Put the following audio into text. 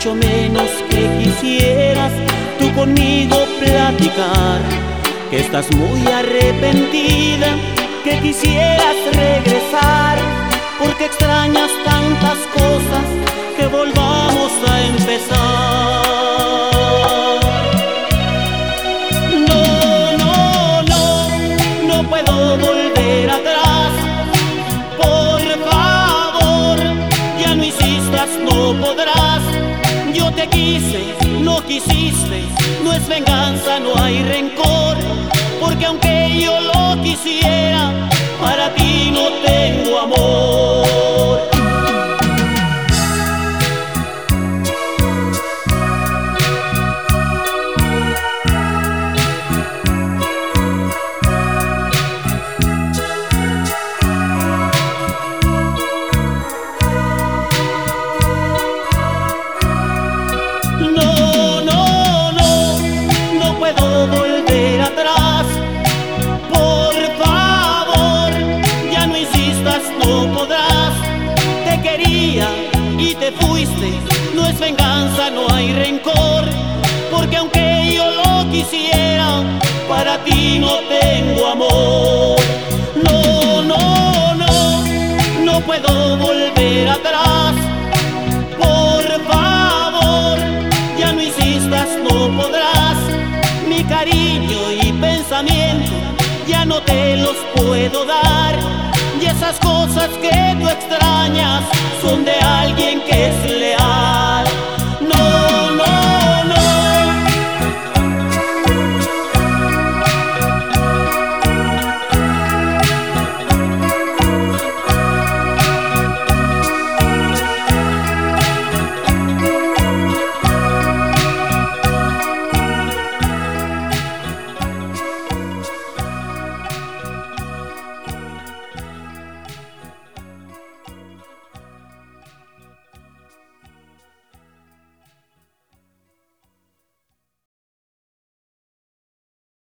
mucho menos que quisieras tú conmigo platicar, que estás muy arrepentida, que quisieras regresar, porque extrañas tantas cosas, que volvamos a empezar. No, no, no, no puedo volver atrás. Por favor, ya no insistas, no podrás. Yo te quise, no quisiste, no es venganza, no hay rencor, porque aunque yo lo quisiera, para ti no tengo amor. No, no, no, no puedo volver atrás. Por favor, ya no insistas, no podrás. Te quería y te fuiste, no es venganza, no hay rencor, porque aunque yo lo quisiera, para ti no tengo amor. No, no, no, no puedo volver atrás. Por favor, ya no insistas, no podrás. Mi cariño y pensamiento ya no te los puedo dar, y esas cosas que tú extrañas son de alguien que es leal.